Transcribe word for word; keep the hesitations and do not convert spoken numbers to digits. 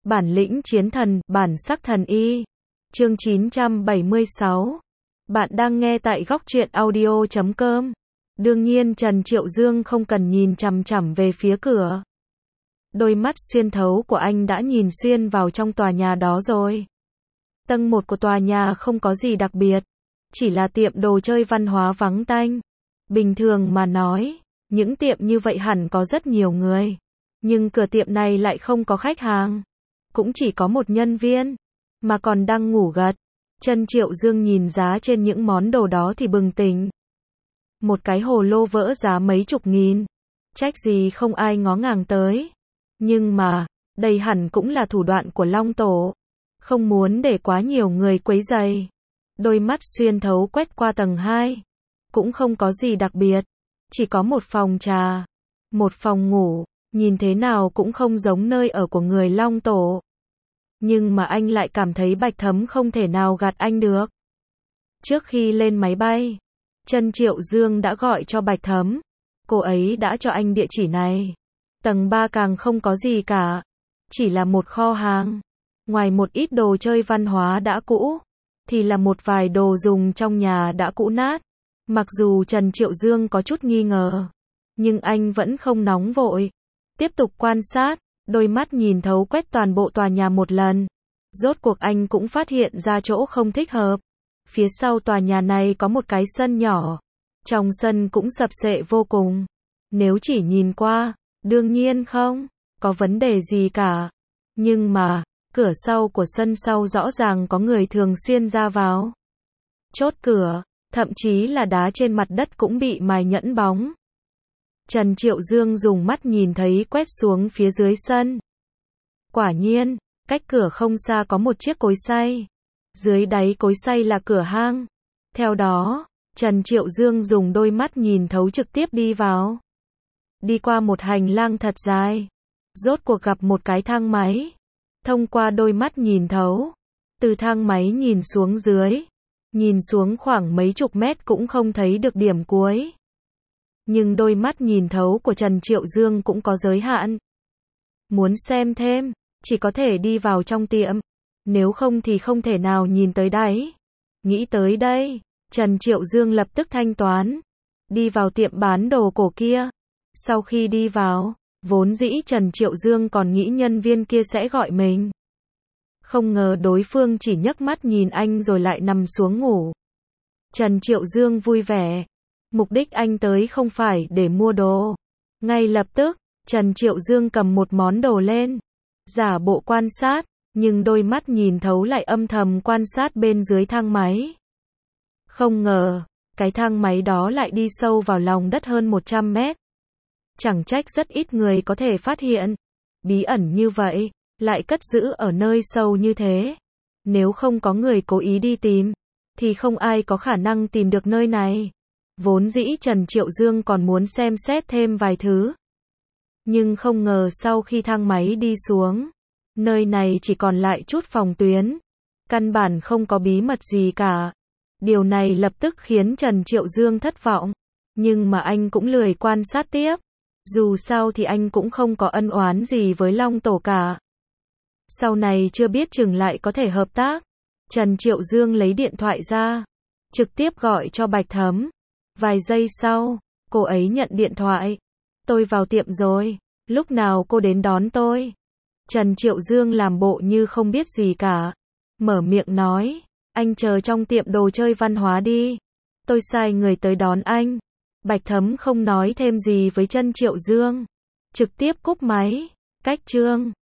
Bản lĩnh chiến thần, bản sắc thần y. Chương chín trăm bảy mươi sáu. Bạn đang nghe tại góc truyện audio chấm com. Đương nhiên Trần Triệu Dương không cần nhìn chằm chằm về phía cửa. Đôi mắt xuyên thấu của anh đã nhìn xuyên vào trong tòa nhà đó rồi. Tầng một của tòa nhà không có gì đặc biệt, chỉ là tiệm đồ chơi văn hóa vắng tanh. Bình thường mà nói, những tiệm như vậy hẳn có rất nhiều người, nhưng cửa tiệm này lại không có khách hàng, cũng chỉ có một nhân viên, mà còn đang ngủ gật. Trần Triệu Dương nhìn giá trên những món đồ đó thì bừng tỉnh. Một cái hồ lô vỡ giá mấy chục nghìn, trách gì không ai ngó ngàng tới. Nhưng mà, đây hẳn cũng là thủ đoạn của Long Tổ, không muốn để quá nhiều người quấy rầy. Đôi mắt xuyên thấu quét qua tầng hai, cũng không có gì đặc biệt, chỉ có một phòng trà, một phòng ngủ, nhìn thế nào cũng không giống nơi ở của người Long Tổ. Nhưng mà anh lại cảm thấy Bạch Thấm không thể nào gạt anh được. Trước khi lên máy bay, Trần Triệu Dương đã gọi cho Bạch Thấm, cô ấy đã cho anh địa chỉ này. Tầng ba càng không có gì cả, chỉ là một kho hàng. Ngoài một ít đồ chơi văn hóa đã cũ, thì là một vài đồ dùng trong nhà đã cũ nát. Mặc dù Trần Triệu Dương có chút nghi ngờ, nhưng anh vẫn không nóng vội. Tiếp tục quan sát, đôi mắt nhìn thấu quét toàn bộ tòa nhà một lần. Rốt cuộc anh cũng phát hiện ra chỗ không thích hợp. Phía sau tòa nhà này có một cái sân nhỏ. Trong sân cũng sập xệ vô cùng. Nếu chỉ nhìn qua, đương nhiên không có vấn đề gì cả. Nhưng mà, cửa sau của sân sau rõ ràng có người thường xuyên ra vào. Chốt cửa, thậm chí là đá trên mặt đất cũng bị mài nhẫn bóng. Trần Triệu Dương dùng mắt nhìn thấy quét xuống phía dưới sân. Quả nhiên, cách cửa không xa có một chiếc cối xay. Dưới đáy cối xay là cửa hang. Theo đó, Trần Triệu Dương dùng đôi mắt nhìn thấu trực tiếp đi vào. Đi qua một hành lang thật dài. Rốt cuộc gặp một cái thang máy. Thông qua đôi mắt nhìn thấu, từ thang máy nhìn xuống dưới, nhìn xuống khoảng mấy chục mét cũng không thấy được điểm cuối. Nhưng đôi mắt nhìn thấu của Trần Triệu Dương cũng có giới hạn. Muốn xem thêm, chỉ có thể đi vào trong tiệm, nếu không thì không thể nào nhìn tới đáy. Nghĩ tới đây, Trần Triệu Dương lập tức thanh toán, đi vào tiệm bán đồ cổ kia. Sau khi đi vào, vốn dĩ Trần Triệu Dương còn nghĩ nhân viên kia sẽ gọi mình. Không ngờ đối phương chỉ nhấc mắt nhìn anh rồi lại nằm xuống ngủ. Trần Triệu Dương vui vẻ. Mục đích anh tới không phải để mua đồ. Ngay lập tức, Trần Triệu Dương cầm một món đồ lên, giả bộ quan sát, nhưng đôi mắt nhìn thấu lại âm thầm quan sát bên dưới thang máy. Không ngờ, cái thang máy đó lại đi sâu vào lòng đất hơn một trăm mét. Chẳng trách rất ít người có thể phát hiện. Bí ẩn như vậy, lại cất giữ ở nơi sâu như thế. Nếu không có người cố ý đi tìm, thì không ai có khả năng tìm được nơi này. Vốn dĩ Trần Triệu Dương còn muốn xem xét thêm vài thứ. Nhưng không ngờ sau khi thang máy đi xuống, nơi này chỉ còn lại chút phòng tuyến. Căn bản không có bí mật gì cả. Điều này lập tức khiến Trần Triệu Dương thất vọng. Nhưng mà anh cũng lười quan sát tiếp. Dù sao thì anh cũng không có ân oán gì với Long Tổ cả. Sau này chưa biết chừng lại có thể hợp tác. Trần Triệu Dương lấy điện thoại ra, trực tiếp gọi cho Bạch Thấm. Vài giây sau, cô ấy nhận điện thoại. Tôi vào tiệm rồi, lúc nào cô đến đón tôi? Trần Triệu Dương làm bộ như không biết gì cả. Mở miệng nói, anh chờ trong tiệm đồ chơi văn hóa đi. Tôi sai người tới đón anh. Bạch Thấm không nói thêm gì với Trần Triệu Dương, trực tiếp cúp máy. Cách chương